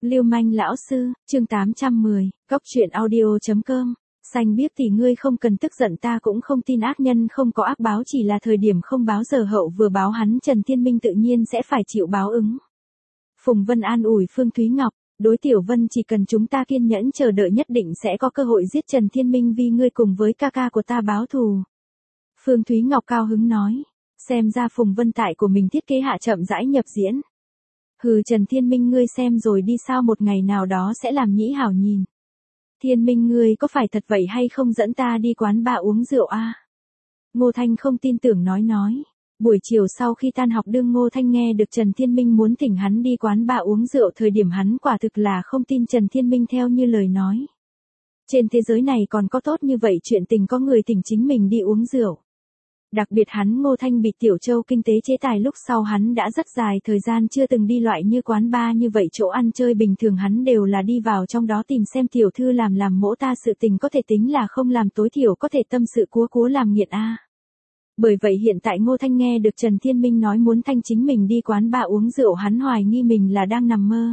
Lưu manh lão sư, chương 810, Cóc truyện audio.com. Xanh biết thì ngươi không cần tức giận, ta cũng không tin ác nhân không có ác báo, chỉ là thời điểm không báo giờ hậu vừa báo hắn Trần Thiên Minh tự nhiên sẽ phải chịu báo ứng. Phùng Vân an ủi Phương Thúy Ngọc, đối Tiểu Vân chỉ cần chúng ta kiên nhẫn chờ đợi nhất định sẽ có cơ hội giết Trần Thiên Minh vì ngươi cùng với ca ca của ta báo thù. Phương Thúy Ngọc cao hứng nói, xem ra Phùng Vân tại của mình thiết kế hạ chậm rãi nhập diễn. Hừ, Trần Thiên Minh ngươi xem rồi đi, sao một ngày nào đó sẽ làm nhĩ hảo nhìn. Thiên Minh ngươi có phải thật vậy hay không, dẫn ta đi quán bar uống rượu a? Ngô Thanh không tin tưởng nói. Buổi chiều sau khi tan học, đương Ngô Thanh nghe được Trần Thiên Minh muốn thỉnh hắn đi quán bar uống rượu, thời điểm hắn quả thực là không tin Trần Thiên Minh theo như lời nói. Trên thế giới này còn có tốt như vậy chuyện tình có người thỉnh chính mình đi uống rượu. Đặc biệt hắn Ngô Thanh bị Tiểu Châu kinh tế chế tài lúc sau, hắn đã rất dài thời gian chưa từng đi loại như quán bar như vậy, chỗ ăn chơi bình thường hắn đều là đi vào trong đó tìm xem tiểu thư làm mỗ ta sự tình có thể tính là không làm, tối thiểu có thể tâm sự cúa làm nghiện a. Bởi vậy hiện tại Ngô Thanh nghe được Trần Thiên Minh nói muốn thanh chính mình đi quán bar uống rượu, hắn hoài nghi mình là đang nằm mơ.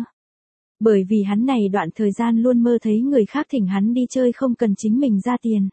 Bởi vì hắn này đoạn thời gian luôn mơ thấy người khác thỉnh hắn đi chơi không cần chính mình ra tiền.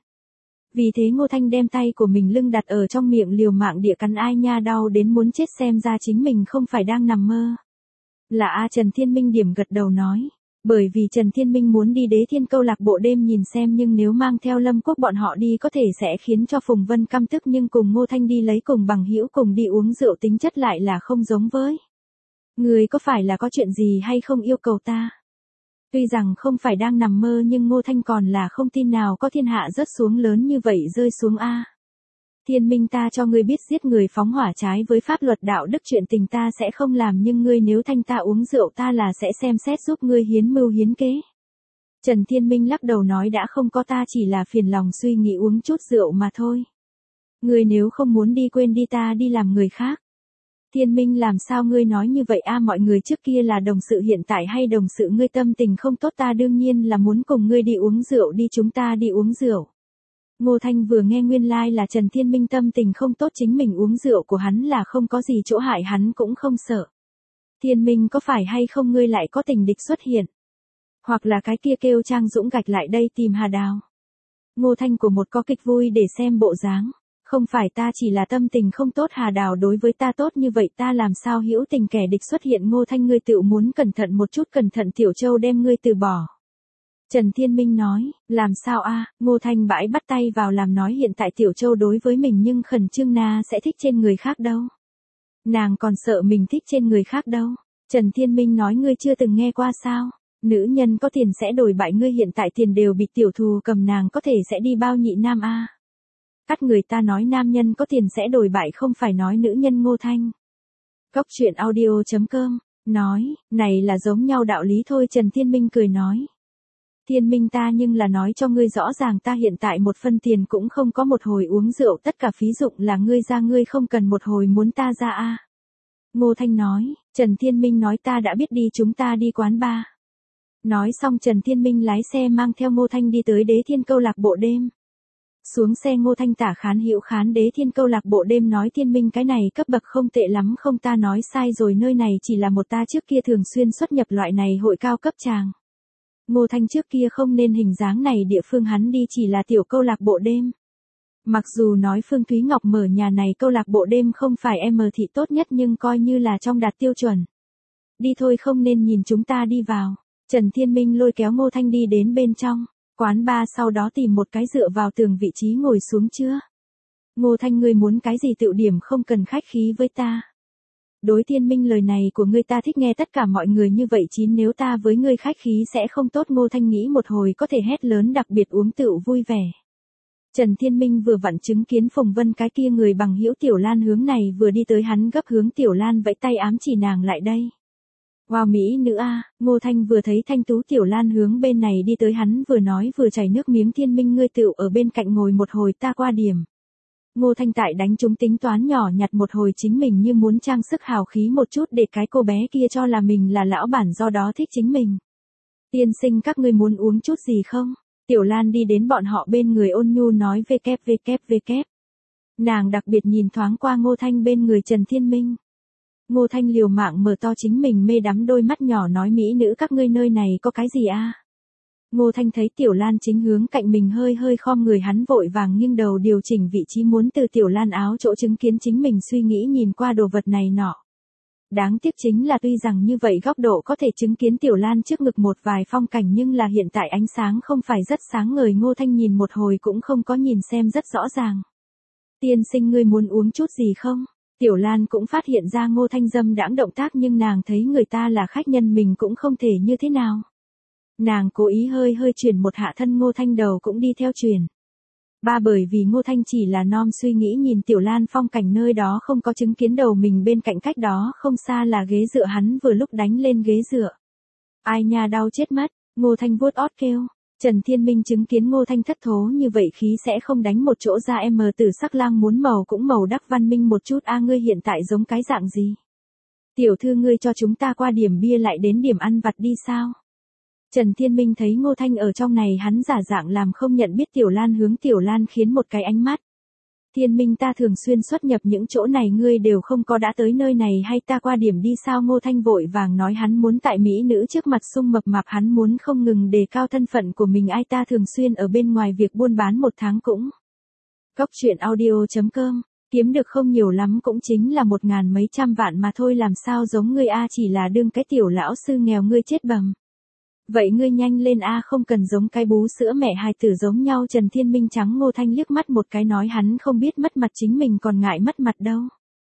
Vì thế Ngô Thanh đem tay của mình lưng đặt ở trong miệng liều mạng địa cắn, ai nha, đau đến muốn chết, xem ra chính mình không phải đang nằm mơ. Là a. Trần Thiên Minh điểm gật đầu nói, bởi vì Trần Thiên Minh muốn đi Đế Thiên câu lạc bộ đêm nhìn xem, nhưng nếu mang theo Lâm Quốc bọn họ đi có thể sẽ khiến cho Phùng Vân căm tức, nhưng cùng Ngô Thanh đi lấy cùng bằng hữu cùng đi uống rượu tính chất lại là không giống với. Người có phải là có chuyện gì hay không yêu cầu ta? Tuy rằng không phải đang nằm mơ, nhưng Ngô Thanh còn là không tin nào có thiên hạ rớt xuống lớn như vậy rơi xuống a. Thiên Minh, ta cho ngươi biết giết người phóng hỏa trái với pháp luật đạo đức chuyện tình ta sẽ không làm, nhưng ngươi nếu thanh ta uống rượu ta là sẽ xem xét giúp ngươi hiến mưu hiến kế. Trần Thiên Minh lắc đầu nói, đã không có, ta chỉ là phiền lòng suy nghĩ uống chút rượu mà thôi. Ngươi nếu không muốn đi quên đi, ta đi làm người khác. Thiên Minh, làm sao ngươi nói như vậy a? Mọi người trước kia là đồng sự, hiện tại hay đồng sự, ngươi tâm tình không tốt, ta đương nhiên là muốn cùng ngươi đi uống rượu, đi chúng ta đi uống rượu. Ngô Thanh vừa nghe nguyên lai là Trần Thiên Minh tâm tình không tốt, chính mình uống rượu của hắn là không có gì chỗ hại, hắn cũng không sợ. Thiên Minh, có phải hay không ngươi lại có tình địch xuất hiện? Hoặc là cái kia kêu Trang Dũng gạch lại đây tìm Hà Đào? Ngô Thanh của một có kịch vui để xem bộ dáng. Không phải, ta chỉ là tâm tình không tốt, Hà Đào đối với ta tốt như vậy, ta làm sao hữu tình kẻ địch xuất hiện? Ngô Thanh, ngươi tự muốn cẩn thận một chút, cẩn thận Tiểu Châu đem ngươi từ bỏ. Trần Thiên Minh nói, làm sao a? Ngô Thanh bãi bắt tay vào làm nói, hiện tại Tiểu Châu đối với mình nhưng khẩn trương na sẽ thích trên người khác đâu. Nàng còn sợ mình thích trên người khác đâu. Trần Thiên Minh nói, ngươi chưa từng nghe qua sao? Nữ nhân có tiền sẽ đổi bại, ngươi hiện tại tiền đều bị tiểu thù cầm, nàng có thể sẽ đi bao nhị nam a? Cắt người ta nói nam nhân có tiền sẽ đổi bại, không phải nói nữ nhân. Ngô Thanh. Cóc truyện audio.com, nói, này là giống nhau đạo lý thôi. Trần Thiên Minh cười nói. Thiên Minh, ta nhưng là nói cho ngươi rõ ràng, ta hiện tại một phân tiền cũng không có, một hồi uống rượu tất cả phí dụng là ngươi ra, ngươi không cần một hồi muốn ta ra a. Ngô Thanh nói. Trần Thiên Minh nói, ta đã biết, đi chúng ta đi quán bar. Nói xong Trần Thiên Minh lái xe mang theo Ngô Thanh đi tới Đế Thiên câu lạc bộ đêm. Xuống xe Ngô Thanh tả khán hữu khán Đế Thiên câu lạc bộ đêm, nói, Thiên Minh cái này cấp bậc không tệ lắm không? Ta nói sai rồi, nơi này chỉ là một ta trước kia thường xuyên xuất nhập loại này hội cao cấp chàng. Ngô Thanh trước kia không nên hình dáng này, địa phương hắn đi chỉ là tiểu câu lạc bộ đêm. Mặc dù nói Phương Thúy Ngọc mở nhà này câu lạc bộ đêm không phải em thị tốt nhất, nhưng coi như là trong đạt tiêu chuẩn. Đi thôi, không nên nhìn chúng ta đi vào. Trần Thiên Minh lôi kéo Ngô Thanh đi đến bên trong quán bar, sau đó tìm một cái dựa vào tường vị trí ngồi xuống. Chưa? Ngô Thanh, ngươi muốn cái gì tự điểm, không cần khách khí với ta. Đối Thiên Minh, lời này của ngươi ta thích nghe, tất cả mọi người như vậy chín, nếu ta với ngươi khách khí sẽ không tốt. Ngô Thanh nghĩ một hồi có thể hét lớn, đặc biệt uống tựu vui vẻ. Trần Thiên Minh vừa vặn chứng kiến Phùng Vân cái kia người bằng hữu Tiểu Lan hướng này vừa đi tới, hắn gấp hướng Tiểu Lan vẫy tay ám chỉ nàng lại đây. Wow, mỹ nữ a. Ngô Thanh vừa thấy thanh tú Tiểu Lan hướng bên này đi tới, hắn vừa nói vừa chảy nước miếng, Thiên Minh ngươi tựu ở bên cạnh ngồi một hồi, ta qua điểm. Ngô Thanh tại đánh trúng tính toán nhỏ nhặt một hồi, chính mình như muốn trang sức hào khí một chút để cái cô bé kia cho là mình là lão bản, do đó thích chính mình. Tiên sinh, các ngươi muốn uống chút gì không? Tiểu Lan đi đến bọn họ bên người ôn nhu nói, vkvkvk. Nàng đặc biệt nhìn thoáng qua Ngô Thanh bên người Trần Thiên Minh. Ngô Thanh liều mạng mở to chính mình mê đắm đôi mắt nhỏ nói mỹ nữ các ngươi nơi này có cái gì a? Ngô Thanh thấy Tiểu Lan chính hướng cạnh mình hơi hơi khom người hắn vội vàng nghiêng đầu điều chỉnh vị trí muốn từ Tiểu Lan áo chỗ chứng kiến chính mình suy nghĩ nhìn qua đồ vật này nọ. Đáng tiếc chính là tuy rằng như vậy góc độ có thể chứng kiến Tiểu Lan trước ngực một vài phong cảnh nhưng là hiện tại ánh sáng không phải rất sáng ngời Ngô Thanh nhìn một hồi cũng không có nhìn xem rất rõ ràng. Tiên sinh ngươi muốn uống chút gì không? Tiểu Lan cũng phát hiện ra Ngô Thanh dâm đãng động tác nhưng nàng thấy người ta là khách nhân mình cũng không thể như thế nào. Nàng cố ý hơi hơi chuyển một hạ thân Ngô Thanh đầu cũng đi theo chuyển. Bởi vì Ngô Thanh chỉ là non suy nghĩ nhìn Tiểu Lan phong cảnh nơi đó không có chứng kiến đầu mình bên cạnh cách đó không xa là ghế dựa hắn vừa lúc đánh lên ghế dựa. Ai nha đau chết mất, Ngô Thanh vuốt ót kêu. Trần Thiên Minh chứng kiến Ngô Thanh thất thố như vậy khí sẽ không đánh một chỗ ra em tử sắc lang muốn màu cũng màu đắc văn minh một chút ngươi hiện tại giống cái dạng gì? Tiểu thư ngươi cho chúng ta qua điểm bia lại đến điểm ăn vặt đi sao? Trần Thiên Minh thấy Ngô Thanh ở trong này hắn giả dạng làm không nhận biết Tiểu Lan hướng Tiểu Lan khiến một cái ánh mắt. Thiên Minh ta thường xuyên xuất nhập những chỗ này ngươi đều không có đã tới nơi này hay ta qua điểm đi sao Ngô Thanh vội vàng nói hắn muốn tại mỹ nữ trước mặt sung mập mạp hắn muốn không ngừng đề cao thân phận của mình ai ta thường xuyên ở bên ngoài việc buôn bán một tháng cũng. Cóc truyện audio.com, kiếm được không nhiều lắm cũng chính là 1.000 mấy trăm vạn mà thôi làm sao giống ngươi a chỉ là đương cái tiểu lão sư nghèo ngươi chết bầm. Vậy ngươi nhanh lên a không cần giống cái bú sữa mẹ hài tử giống nhau Trần Thiên Minh trắng Ngô Thanh liếc mắt một cái nói hắn không biết mất mặt chính mình còn ngại mất mặt đâu.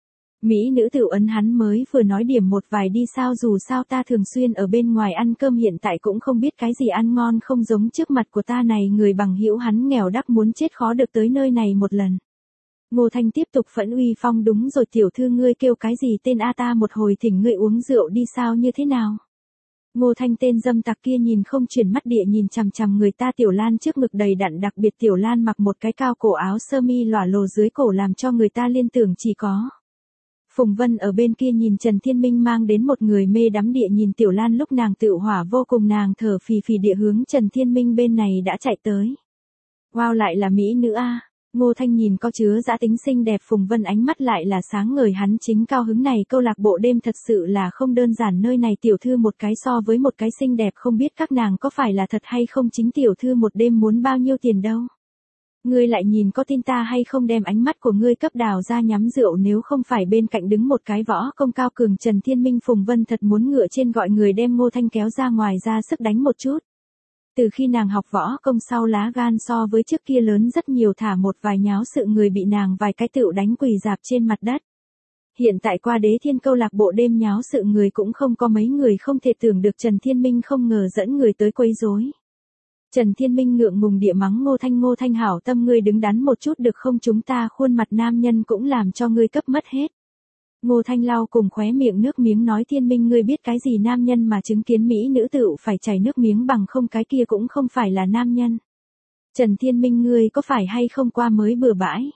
Mỹ nữ tiểu ấn hắn mới vừa nói điểm một vài đi sao dù sao ta thường xuyên ở bên ngoài ăn cơm hiện tại cũng không biết cái gì ăn ngon không giống trước mặt của ta này người bằng hữu hắn nghèo đắc muốn chết khó được tới nơi này một lần. Ngô Thanh tiếp tục phẫn uy phong đúng rồi tiểu thư ngươi kêu cái gì tên a ta một hồi thỉnh ngươi uống rượu đi sao như thế nào? Ngô Thanh tên dâm tặc kia nhìn không chuyển mắt địa nhìn chằm chằm người ta Tiểu Lan trước ngực đầy đặn đặc biệt Tiểu Lan mặc một cái cao cổ áo sơ mi lòa lồ dưới cổ làm cho người ta liên tưởng chỉ có. Phùng Vân ở bên kia nhìn Trần Thiên Minh mang đến một người mê đắm địa nhìn Tiểu Lan lúc nàng tự hỏa vô cùng nàng thở phì phì địa hướng Trần Thiên Minh bên này đã chạy tới. Wow lại là mỹ nữ a. Ngô Thanh nhìn có chứa dã tính xinh đẹp Phùng Vân ánh mắt lại là sáng ngời hắn chính cao hứng này câu lạc bộ đêm thật sự là không đơn giản nơi này tiểu thư một cái so với một cái xinh đẹp không biết các nàng có phải là thật hay không chính tiểu thư một đêm muốn bao nhiêu tiền đâu. Ngươi lại nhìn có tin ta hay không đem ánh mắt của ngươi cấp đào ra nhắm rượu nếu không phải bên cạnh đứng một cái võ công cao cường Trần Thiên Minh Phùng Vân thật muốn ngựa trên gọi người đem Ngô Thanh kéo ra ngoài ra sức đánh một chút. Từ khi nàng học võ công sau lá gan so với trước kia lớn rất nhiều thả một vài nháo sự người bị nàng vài cái tựu đánh quỳ dạp trên mặt đất. Hiện tại qua Đế Thiên câu lạc bộ đêm nháo sự người cũng không có mấy người không thể tưởng được Trần Thiên Minh không ngờ dẫn người tới quấy rối. Trần Thiên Minh ngượng ngùng địa mắng Ngô Thanh hảo tâm ngươi đứng đắn một chút được không chúng ta khuôn mặt nam nhân cũng làm cho ngươi cấp mất hết. Ngô Thanh lau cùng khóe miệng nước miếng nói Thiên Minh ngươi biết cái gì nam nhân mà chứng kiến mỹ nữ tựu phải chảy nước miếng bằng không cái kia cũng không phải là nam nhân. Trần Thiên Minh ngươi có phải hay không qua mới bừa bãi?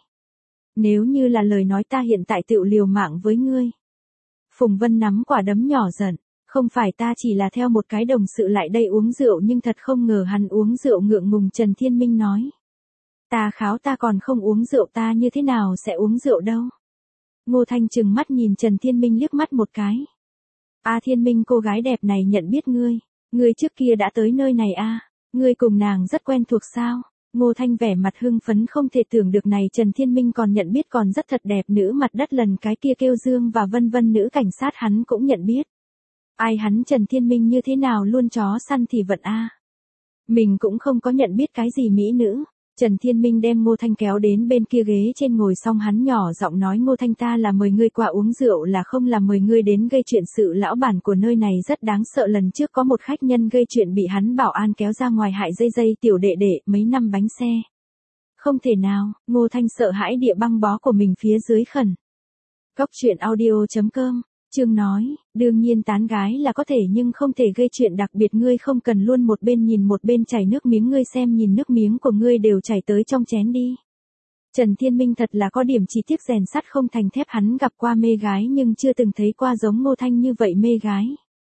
Nếu như là lời nói ta hiện tại tựu liều mạng với ngươi. Phùng Vân nắm quả đấm nhỏ giận, không phải ta chỉ là theo một cái đồng sự lại đây uống rượu nhưng thật không ngờ hắn uống rượu ngượng ngùng Trần Thiên Minh nói. Ta kháo ta còn không uống rượu ta như thế nào sẽ uống rượu đâu. Ngô Thanh trừng mắt nhìn Trần Thiên Minh liếc mắt một cái. Thiên Minh cô gái đẹp này nhận biết ngươi trước kia đã tới nơi này ngươi cùng nàng rất quen thuộc sao? Ngô Thanh vẻ mặt hưng phấn không thể tưởng được này Trần Thiên Minh còn nhận biết còn rất thật đẹp nữ mặt đất lần cái kia kêu Dương và vân vân nữ cảnh sát hắn cũng nhận biết. Ai hắn Trần Thiên Minh như thế nào luôn chó săn thì vận Mình cũng không có nhận biết cái gì mỹ nữ. Trần Thiên Minh đem Ngô Thanh kéo đến bên kia ghế trên ngồi xong hắn nhỏ giọng nói Ngô Thanh ta là mời ngươi qua uống rượu là không là mời ngươi đến gây chuyện sự lão bản của nơi này rất đáng sợ lần trước có một khách nhân gây chuyện bị hắn bảo an kéo ra ngoài hại dây tiểu đệ đệ mấy năm bánh xe. Không thể nào, Ngô Thanh sợ hãi địa băng bó của mình phía dưới khẩn. Cóc truyện audio.com Trương nói, đương nhiên tán gái là có thể nhưng không thể gây chuyện đặc biệt ngươi không cần luôn một bên nhìn một bên chảy nước miếng ngươi xem nhìn nước miếng của ngươi đều chảy tới trong chén đi. Trần Thiên Minh thật là có điểm chi tiết rèn sắt không thành thép hắn gặp qua mê gái nhưng chưa từng thấy qua giống Ngô Thanh như vậy mê gái.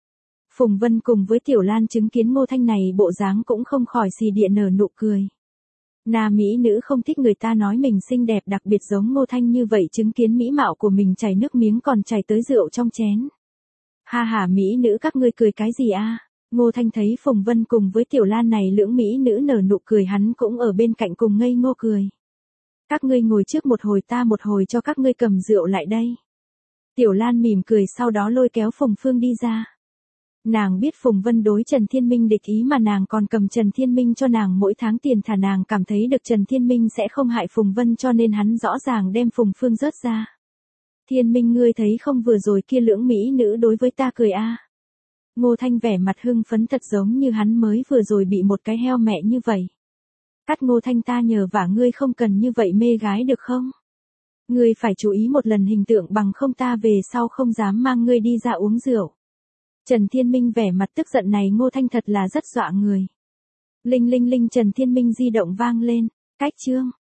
Phùng Vân cùng với Tiểu Lan chứng kiến Ngô Thanh này bộ dáng cũng không khỏi xì địa nở nụ cười. Nam mỹ nữ không thích người ta nói mình xinh đẹp, đặc biệt giống Ngô Thanh như vậy, chứng kiến mỹ mạo của mình chảy nước miếng còn chảy tới rượu trong chén. Ha ha, mỹ nữ các ngươi cười cái gì a? Ngô Thanh thấy Phùng Vân cùng với Tiểu Lan này lưỡng mỹ nữ nở nụ cười, hắn cũng ở bên cạnh cùng ngây ngô cười. Các ngươi ngồi trước một hồi, ta một hồi cho các ngươi cầm rượu lại đây. Tiểu Lan mỉm cười sau đó lôi kéo Phùng Phương đi ra. Nàng biết Phùng Vân đối Trần Thiên Minh địch ý mà nàng còn cầm Trần Thiên Minh cho nàng mỗi tháng tiền, thả nàng cảm thấy được Trần Thiên Minh sẽ không hại Phùng Vân, cho nên hắn rõ ràng đem Phùng Phương rớt ra. Thiên Minh, ngươi thấy không, vừa rồi kia lưỡng mỹ nữ đối với ta cười a. Ngô Thanh vẻ mặt hưng phấn thật giống như hắn mới vừa rồi bị một cái heo mẹ như vậy. Cắt Ngô Thanh, ta nhờ vả ngươi không cần như vậy mê gái được không? Ngươi phải chú ý một lần hình tượng, bằng không ta về sau không dám mang ngươi đi ra uống rượu. Trần Thiên Minh vẻ mặt tức giận này Ngô Thanh thật là rất dọa người. Linh linh linh, Trần Thiên Minh di động vang lên. Cách chương